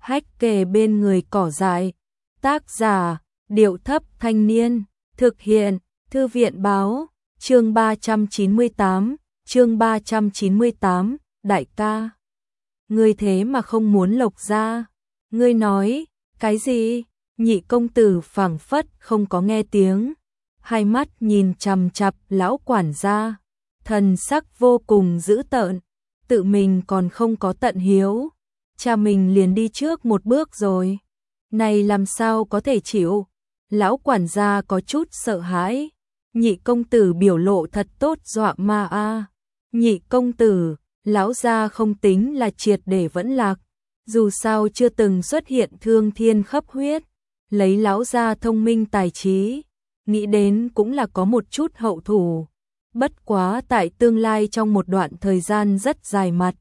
Hách kề bên người cỏ dại. Tác giả, Điệu Thấp Thanh Niên. Thực hiện, Thư viện Báo. Chương 398, đại ca. Ngươi thế mà không muốn Lộc gia. Ngươi nói, cái gì? Nhị công tử phảng phất không có nghe tiếng. Hai mắt nhìn chằm chằm lão quản gia. Thần sắc vô cùng dữ tợn. Tự mình còn không có tận hiếu. Cha mình liền đi trước một bước rồi. Này làm sao có thể chịu? Lão quản gia có chút sợ hãi. Nhị công tử biểu lộ thật tốt dọa ma a. Nhị công tử, lão gia không tính là triệt để vẫn lạc. Dù sao chưa từng xuất hiện thương thiên khắp huyết. Lấy lão gia thông minh tài trí, nghĩ đến cũng là có một chút hậu thủ. Bất quá tại tương lai trong một đoạn thời gian rất dài mặt.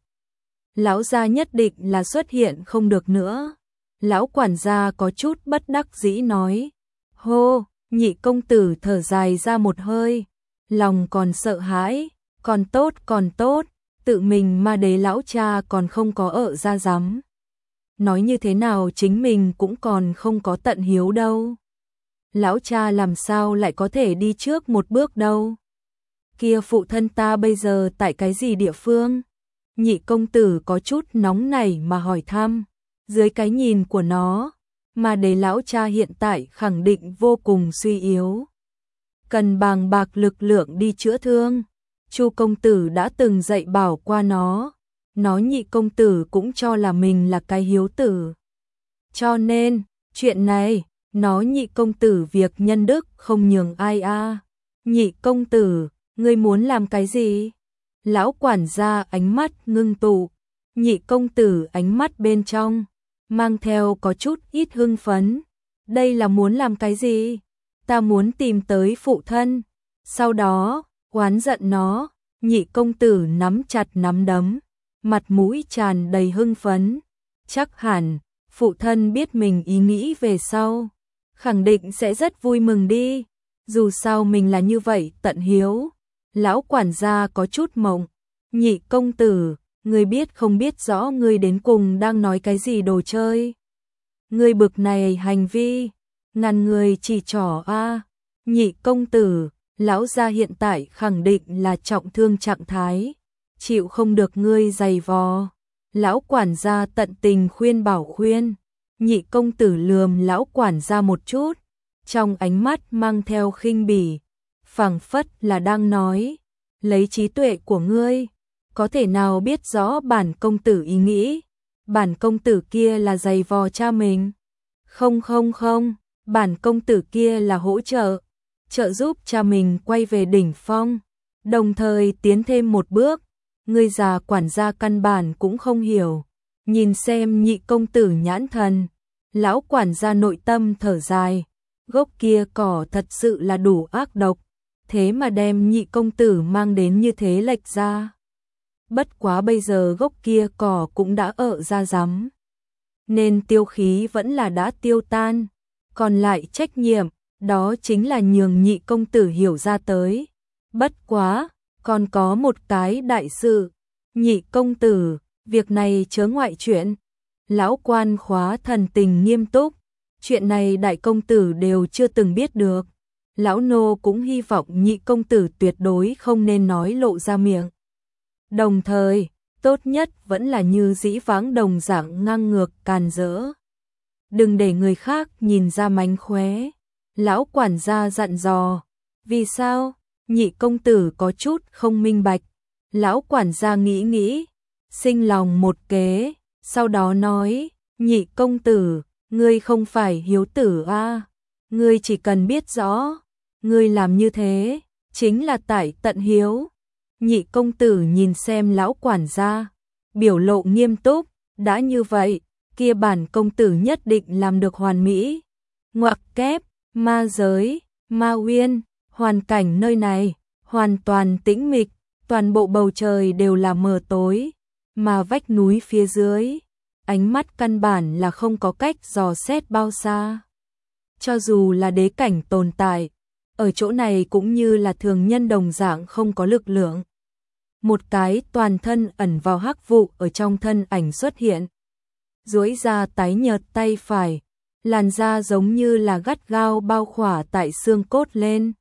Lão gia nhất định là xuất hiện không được nữa. Lão quản gia có chút bất đắc dĩ nói. Hô, nhị công tử thở dài ra một hơi. Lòng còn sợ hãi, còn tốt, tự mình ma đế lão cha còn không có ở ra dám. Nói như thế nào chính mình cũng còn không có tận hiếu đâu. Lão cha làm sao lại có thể đi trước một bước đâu. Kia phụ thân ta bây giờ tại cái gì địa phương? Nhị công tử có chút nóng nảy mà hỏi thăm. Dưới cái nhìn của nó, mà để lão cha hiện tại khẳng định vô cùng suy yếu. Cần bàng bạc lực lượng đi chữa thương. Chu công tử đã từng dạy bảo qua nó. Nó nhị công tử cũng cho là mình là cái hiếu tử. Cho nên, chuyện này, nó nhị công tử việc nhân đức không nhường ai a. Nhị công tử, ngươi muốn làm cái gì? Lão quản gia ánh mắt ngưng tụ. Nhị công tử ánh mắt bên trong mang theo có chút ít hưng phấn. Đây là muốn làm cái gì? Ta muốn tìm tới phụ thân. Sau đó, oán giận nó. Nhị công tử nắm chặt nắm đấm, mặt mũi tràn đầy hưng phấn. Chắc hẳn, phụ thân biết mình ý nghĩ về sau, khẳng định sẽ rất vui mừng đi. Dù sao mình là như vậy tận hiếu. Lão quản gia có chút mộng. Nhị công tử, ngươi biết không biết rõ ngươi đến cùng đang nói cái gì đồ chơi. Ngươi bực này hành vi, ngàn người chỉ trỏ a. Nhị công tử, lão gia hiện tại khẳng định là trọng thương trạng thái, chịu không được ngươi giày vò. Lão quản gia tận tình khuyên bảo khuyên. Nhị công tử lườm lão quản gia một chút, trong ánh mắt mang theo khinh bỉ, phảng phất là đang nói, lấy trí tuệ của ngươi, có thể nào biết rõ bản công tử ý nghĩ? Bản công tử kia là giày vò cha mình. Không, bản công tử kia là hỗ trợ giúp cha mình quay về đỉnh phong, đồng thời tiến thêm một bước. Ngươi già quản gia căn bản cũng không hiểu. Nhìn xem nhị công tử nhãn thần, lão quản gia nội tâm thở dài. Gốc kia cỏ thật sự là đủ ác độc, thế mà đem nhị công tử mang đến như thế lệch ra. Bất quá bây giờ gốc kia cỏ cũng đã ở ra rắm, nên tiêu khí vẫn là đã tiêu tan. Còn lại trách nhiệm, đó chính là nhường nhị công tử hiểu ra tới. Bất quá, còn có một cái đại sự. Nhị công tử, việc này chớ ngoại chuyện. Lão quan khóa thần tình nghiêm túc. Chuyện này đại công tử đều chưa từng biết được. Lão nô cũng hy vọng nhị công tử tuyệt đối không nên nói lộ ra miệng. Đồng thời, tốt nhất vẫn là như dĩ vãng đồng dạng ngang ngược càn rỡ. Đừng để người khác nhìn ra mánh khóe. Lão quản gia dặn dò. Vì sao? Nhị công tử có chút không minh bạch. Lão quản gia nghĩ, sinh lòng một kế, sau đó nói, nhị công tử, ngươi không phải hiếu tử a, ngươi chỉ cần biết rõ, ngươi làm như thế, chính là tại tận hiếu. Nhị công tử nhìn xem lão quản gia, biểu lộ nghiêm túc, đã như vậy, kia bản công tử nhất định làm được hoàn mỹ. Ngoặc kép, ma giới, ma uyên, hoàn cảnh nơi này, hoàn toàn tĩnh mịch, toàn bộ bầu trời đều là mờ tối, mà vách núi phía dưới, ánh mắt căn bản là không có cách dò xét bao xa. Cho dù là đế cảnh tồn tại, ở chỗ này cũng như là thường nhân đồng dạng không có lực lượng. Một cái toàn thân ẩn vào hắc vụ ở trong thân ảnh xuất hiện. duỗi ra tái nhợt tay phải, làn da giống như là gắt gao bao khỏa tại xương cốt lên.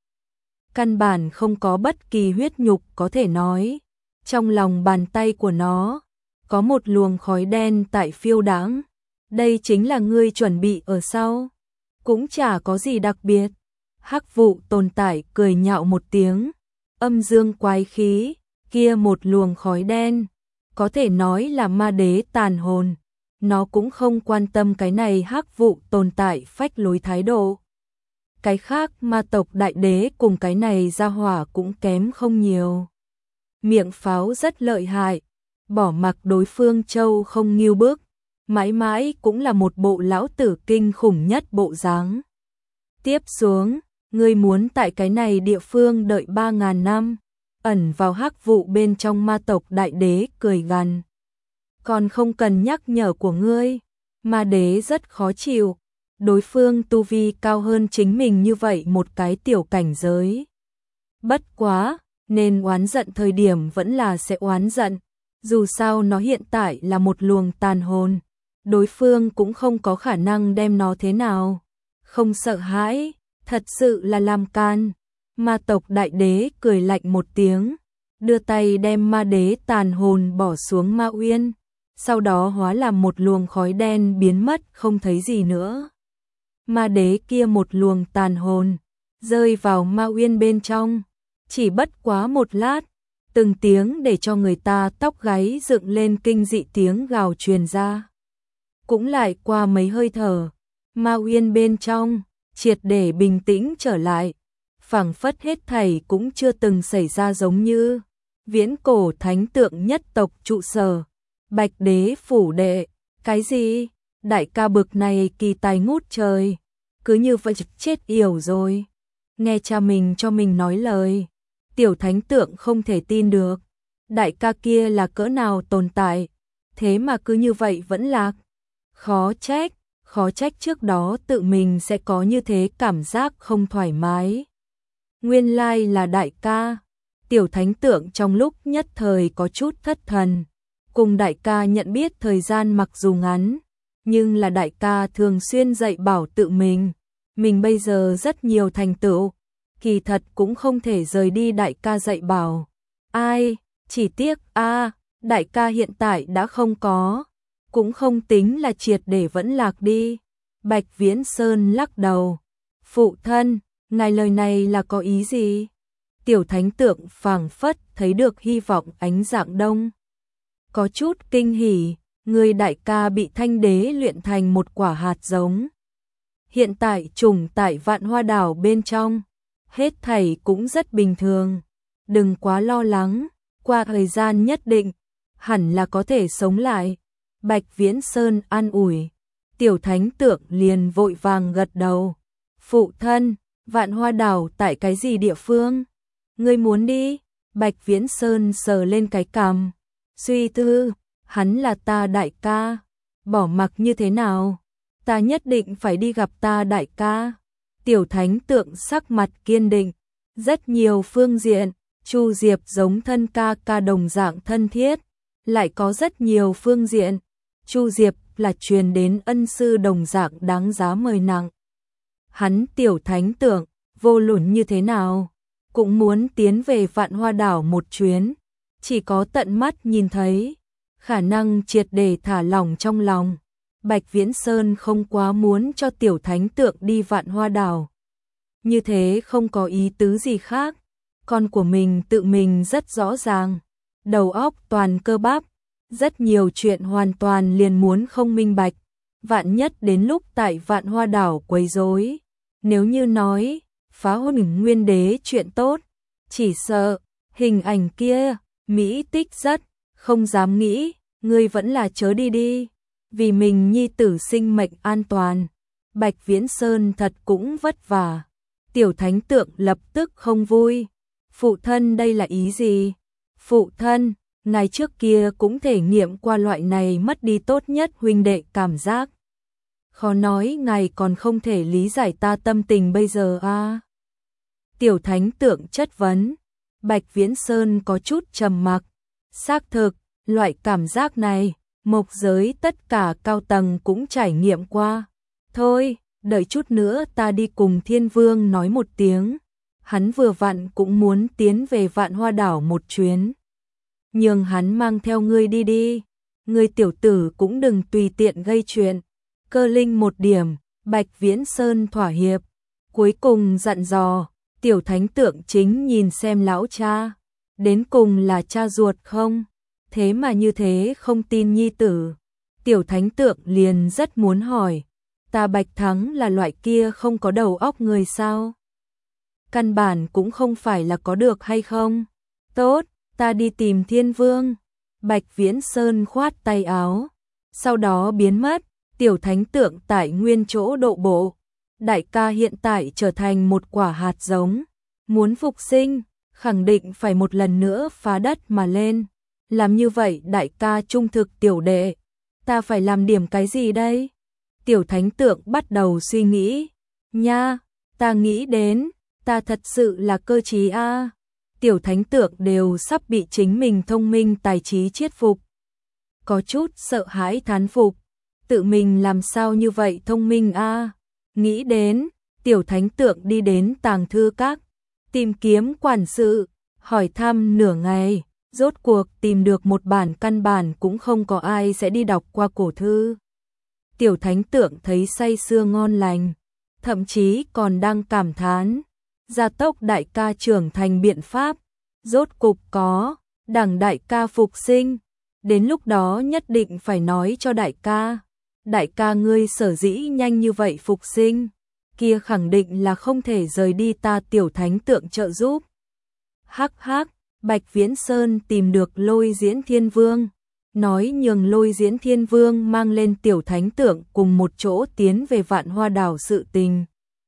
Căn bản không có bất kỳ huyết nhục có thể nói. Trong lòng bàn tay của nó, có một luồng khói đen tại phiêu đãng. Đây chính là ngươi chuẩn bị ở sau. Cũng chả có gì đặc biệt. Hắc vụ tồn tại cười nhạo một tiếng. Âm dương quái khí, kia một luồng khói đen. Có thể nói là ma đế tàn hồn. Nó cũng không quan tâm cái này hắc vụ tồn tại phách lối thái độ. Cái khác ma tộc đại đế cùng cái này ra hỏa cũng kém không nhiều. Miệng pháo rất lợi hại, bỏ mặc đối phương châu không nghiêu bước, mãi mãi cũng là một bộ lão tử kinh khủng nhất bộ dáng. Tiếp xuống, ngươi muốn tại cái này địa phương đợi 3.000 năm, ẩn vào hắc vụ bên trong ma tộc đại đế cười gằn. Còn không cần nhắc nhở của ngươi, ma đế rất khó chịu, đối phương tu vi cao hơn chính mình như vậy một cái tiểu cảnh giới. Bất quá, nên oán giận thời điểm vẫn là sẽ oán giận, dù sao nó hiện tại là một luồng tàn hồn, đối phương cũng không có khả năng đem nó thế nào. Không sợ hãi, thật sự là làm can. Ma tộc đại đế cười lạnh một tiếng, đưa tay đem ma đế tàn hồn bỏ xuống ma uyên, sau đó hóa làm một luồng khói đen biến mất không thấy gì nữa. Ma đế kia một luồng tàn hồn, rơi vào ma uyên bên trong, chỉ bất quá một lát, từng tiếng để cho người ta tóc gáy dựng lên kinh dị tiếng gào truyền ra. Cũng lại qua mấy hơi thở, ma uyên bên trong, triệt để bình tĩnh trở lại, phảng phất hết thảy cũng chưa từng xảy ra giống như viễn cổ thánh tượng nhất tộc trụ sở, Bạch đế phủ đệ, cái gì? Đại ca bực này kỳ tài ngút trời, cứ như vậy chết yểu rồi. Nghe cha mình cho mình nói lời, tiểu thánh tượng không thể tin được, đại ca kia là cỡ nào tồn tại, thế mà cứ như vậy vẫn lạc. Khó trách trước đó tự mình sẽ có như thế cảm giác không thoải mái. Nguyên lai là đại ca. Tiểu thánh tượng trong lúc nhất thời có chút thất thần. Cùng đại ca nhận biết thời gian mặc dù ngắn, nhưng là đại ca thường xuyên dạy bảo tự mình. Mình bây giờ rất nhiều thành tựu, kỳ thật cũng không thể rời đi đại ca dạy bảo. Ai, chỉ tiếc đại ca hiện tại đã không có, cũng không tính là triệt để vẫn lạc đi. Bạch Viễn Sơn lắc đầu. Phụ thân, ngài lời này là có ý gì? Tiểu thánh tượng phảng phất thấy được hy vọng ánh dạng đông. Có chút kinh hỉ, người đại ca bị thanh đế luyện thành một quả hạt giống. Hiện tại trùng tại Vạn Hoa đảo bên trong, hết thảy cũng rất bình thường. Đừng quá lo lắng, qua thời gian nhất định, hẳn là có thể sống lại. Bạch Viễn Sơn an ủi. Tiểu thánh tượng liền vội vàng gật đầu. Phụ thân, Vạn Hoa đảo tại cái gì địa phương? Ngươi muốn đi? Bạch Viễn Sơn sờ lên cái cằm, suy tư, hắn là ta đại ca, bỏ mặc như thế nào, ta nhất định phải đi gặp ta đại ca. Tiểu thánh tượng sắc mặt kiên định, rất nhiều phương diện, Chu Diệp giống thân ca ca đồng dạng thân thiết, lại có rất nhiều phương diện, Chu Diệp là truyền đến ân sư đồng dạng đáng giá mời nặng. Hắn tiểu thánh tượng, vô luận như thế nào, cũng muốn tiến về Vạn Hoa đảo một chuyến, chỉ có tận mắt nhìn thấy, khả năng triệt để thả lỏng trong lòng. Bạch Viễn Sơn không quá muốn cho tiểu thánh tượng đi Vạn Hoa đảo. Như thế không có ý tứ gì khác, con của mình tự mình rất rõ ràng, đầu óc toàn cơ bắp, rất nhiều chuyện hoàn toàn liền muốn không minh bạch, vạn nhất đến lúc tại Vạn Hoa đảo quấy rối, nếu như nói phá hủy nguyên đế chuyện tốt, chỉ sợ hình ảnh kia mỹ tích rất, không dám nghĩ, ngươi vẫn là chớ đi đi, vì mình nhi tử sinh mệnh an toàn. Bạch Viễn Sơn thật cũng vất vả. Tiểu thánh tượng lập tức không vui. Phụ thân đây là ý gì? Phụ thân, ngài trước kia cũng thể nghiệm qua loại này mất đi tốt nhất huynh đệ cảm giác. Khó nói ngài còn không thể lý giải ta tâm tình bây giờ à? Tiểu thánh tượng chất vấn. Bạch Viễn Sơn có chút trầm mặc. Xác thực, loại cảm giác này, Mộc giới tất cả cao tầng cũng trải nghiệm qua. Thôi, đợi chút nữa ta đi cùng Thiên Vương nói một tiếng. Hắn vừa vặn cũng muốn tiến về Vạn Hoa đảo một chuyến. Nhường hắn mang theo ngươi đi đi. Ngươi tiểu tử cũng đừng tùy tiện gây chuyện. Cơ linh một điểm, Bạch Viễn Sơn thỏa hiệp. Cuối cùng dặn dò, tiểu thánh tượng chính nhìn xem lão cha. Đến cùng là cha ruột không? Thế mà như thế không tin nhi tử. Tiểu thánh tượng liền rất muốn hỏi. Ta Bạch Thắng là loại kia không có đầu óc người sao? Căn bản cũng không phải là có được hay không? Tốt, ta đi tìm Thiên Vương. Bạch Viễn Sơn khoát tay áo. Sau đó biến mất, tiểu thánh tượng tại nguyên chỗ độ bộ. Đại ca hiện tại trở thành một quả hạt giống. Muốn phục sinh, khẳng định phải một lần nữa phá đất mà lên. Làm như vậy đại ca trung thực tiểu đệ. Ta phải làm điểm cái gì đây? Tiểu thánh tượng bắt đầu suy nghĩ. Nha, ta nghĩ đến, ta thật sự là cơ trí a. Tiểu thánh tượng đều sắp bị chính mình thông minh tài trí chiết phục. Có chút sợ hãi thán phục. Tự mình làm sao như vậy thông minh a? Nghĩ đến, tiểu thánh tượng đi đến tàng thư các. Tìm kiếm quản sự, hỏi thăm nửa ngày. Rốt cuộc tìm được một bản căn bản cũng không có ai sẽ đi đọc qua cổ thư. Tiểu thánh tượng thấy say sưa ngon lành, thậm chí còn đang cảm thán. Gia tốc đại ca trưởng thành biện pháp, rốt cục có, đẳng đại ca phục sinh. Đến lúc đó nhất định phải nói cho đại ca. Đại ca ngươi sở dĩ nhanh như vậy phục sinh, kia khẳng định là không thể rời đi ta tiểu thánh tượng trợ giúp. Hắc hắc. Bạch Viễn Sơn tìm được Lôi Diễn Thiên Vương, nói nhường Lôi Diễn Thiên Vương mang lên tiểu thánh tượng cùng một chỗ tiến về Vạn Hoa đảo sự tình.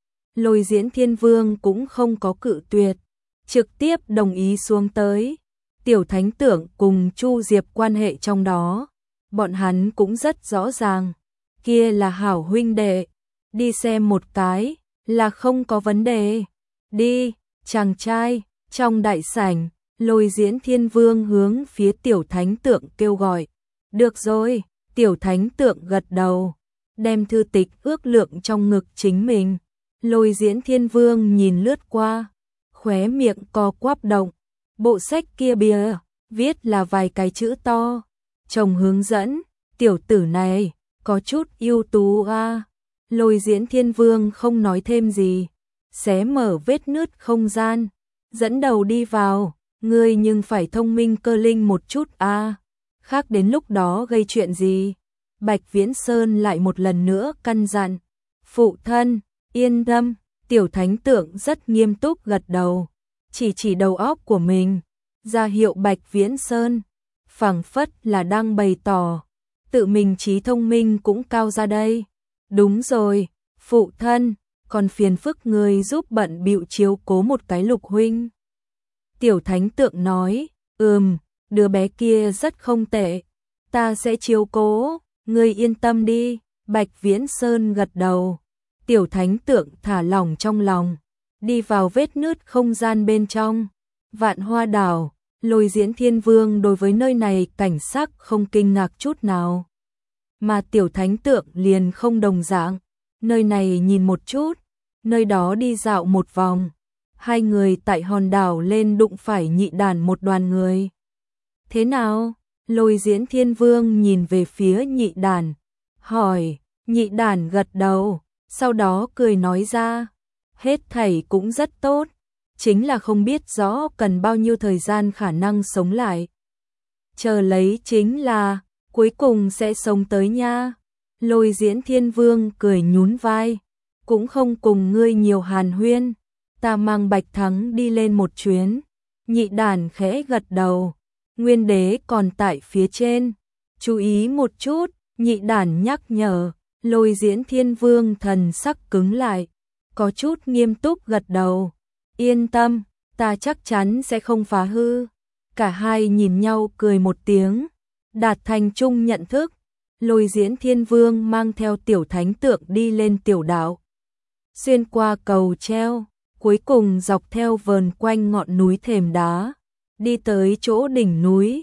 Lôi Diễn Thiên Vương cũng không có cự tuyệt, trực tiếp đồng ý xuống tới. Tiểu thánh tượng cùng Chu Diệp quan hệ trong đó, bọn hắn cũng rất rõ ràng, kia là hảo huynh đệ, đi xem một cái là không có vấn đề. Đi, chàng trai. Trong đại sảnh, Lôi Diễn Thiên Vương hướng phía tiểu thánh tượng kêu gọi. Được rồi, tiểu thánh tượng gật đầu, đem thư tịch ước lượng trong ngực chính mình. Lôi Diễn Thiên Vương nhìn lướt qua, khóe miệng co quắp động. Bộ sách kia bìa, viết là vài cái chữ to. Chồng hướng dẫn, tiểu tử này, có chút ưu tú a. Lôi Diễn Thiên Vương không nói thêm gì, xé mở vết nứt không gian, dẫn đầu đi vào. Ngươi nhưng phải thông minh cơ linh một chút a, khác đến lúc đó gây chuyện gì. Bạch Viễn Sơn lại một lần nữa căn dặn. Phụ thân, yên tâm. Tiểu thánh tượng rất nghiêm túc gật đầu, chỉ đầu óc của mình, ra hiệu Bạch Viễn Sơn, phảng phất là đang bày tỏ, tự mình trí thông minh cũng cao ra đây. Đúng rồi, phụ thân, còn phiền phức người giúp bận bịu chiếu cố một cái Lục huynh. Tiểu thánh tượng nói, đứa bé kia rất không tệ, ta sẽ chiếu cố, ngươi yên tâm đi. Bạch Viễn Sơn gật đầu, tiểu thánh tượng thả lỏng trong lòng, đi vào vết nứt không gian bên trong. Vạn Hoa đảo, Lôi Diễn Thiên Vương đối với nơi này cảnh sắc không kinh ngạc chút nào. Mà tiểu thánh tượng liền không đồng dạng, nơi này nhìn một chút, nơi đó đi dạo một vòng. Hai người tại hòn đảo lên đụng phải Nhị Đàn một đoàn người. Thế nào? Lôi Diễn Thiên Vương nhìn về phía Nhị Đàn, hỏi. Nhị Đàn gật đầu, sau đó cười nói ra, hết thảy cũng rất tốt, chính là không biết rõ cần bao nhiêu thời gian khả năng sống lại. Chờ lấy chính là, cuối cùng sẽ sống tới nha. Lôi Diễn Thiên Vương cười nhún vai, cũng không cùng ngươi nhiều hàn huyên, ta mang Bạch Thắng đi lên một chuyến. Nhị Đàn khẽ gật đầu, Nguyên Đế còn tại phía trên, chú ý một chút. Nhị Đàn nhắc nhở. Lôi Diễn Thiên Vương thần sắc cứng lại, có chút nghiêm túc gật đầu. Yên tâm, ta chắc chắn sẽ không phá hư. Cả hai nhìn nhau cười một tiếng, đạt thành chung nhận thức. Lôi Diễn Thiên Vương mang theo tiểu thánh tượng đi lên tiểu đảo, xuyên qua cầu treo, cuối cùng dọc theo vờn quanh ngọn núi thềm đá, đi tới chỗ đỉnh núi.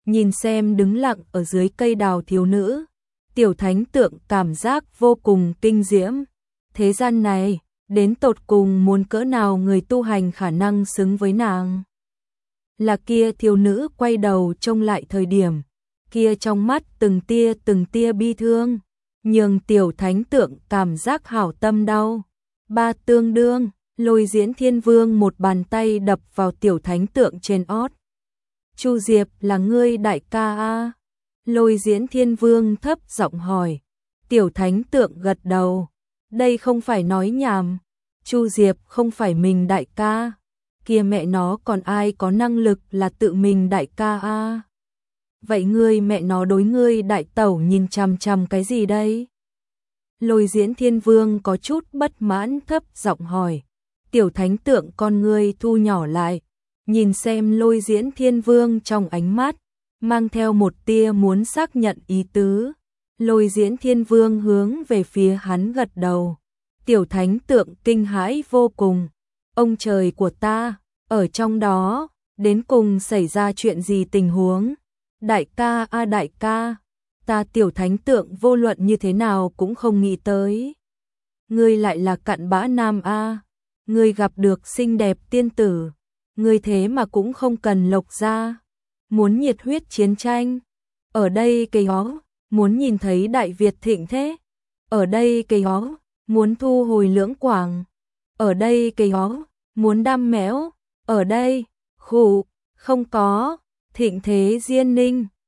nhìn xem đứng lặng ở dưới cây đào thiếu nữ, tiểu thánh tượng cảm giác vô cùng kinh diễm. Thế gian này, đến tột cùng muốn cỡ nào người tu hành khả năng xứng với nàng. Là kia thiếu nữ quay đầu trông lại thời điểm, kia trong mắt từng tia bi thương, nhường tiểu thánh tượng cảm giác hảo tâm đau. Ba tương đương, Lôi Diễn Thiên Vương một bàn tay đập vào tiểu thánh tượng trên ót. Chu Diệp là ngươi đại ca a? Lôi Diễn Thiên Vương thấp giọng hỏi. Tiểu thánh tượng gật đầu. Đây không phải nói nhảm. Chu Diệp không phải mình đại ca. Kia mẹ nó còn ai có năng lực là tự mình đại ca a? Vậy ngươi mẹ nó đối ngươi đại tẩu nhìn chằm chằm cái gì đây? Lôi Diễn Thiên Vương có chút bất mãn thấp giọng hỏi. Tiểu thánh tượng con ngươi thu nhỏ lại, nhìn xem Lôi Diễn Thiên Vương trong ánh mắt, mang theo một tia muốn xác nhận ý tứ. Lôi Diễn Thiên Vương hướng về phía hắn gật đầu. Tiểu thánh tượng kinh hãi vô cùng. Ông trời của ta, ở trong đó, đến cùng xảy ra chuyện gì tình huống? Đại ca a đại ca, ta tiểu thánh tượng vô luận như thế nào cũng không nghĩ tới. Ngươi lại là cặn bã nam a, ngươi gặp được xinh đẹp tiên tử, ngươi thế mà cũng không cần Lộc gia. Muốn nhiệt huyết chiến tranh, ở đây cây hó, muốn nhìn thấy Đại Việt thịnh thế, ở đây cây hó, muốn thu hồi Lưỡng Quảng, ở đây cây hó, muốn đam mẽo, ở đây, khụ, không có, thịnh thế Diên Ninh,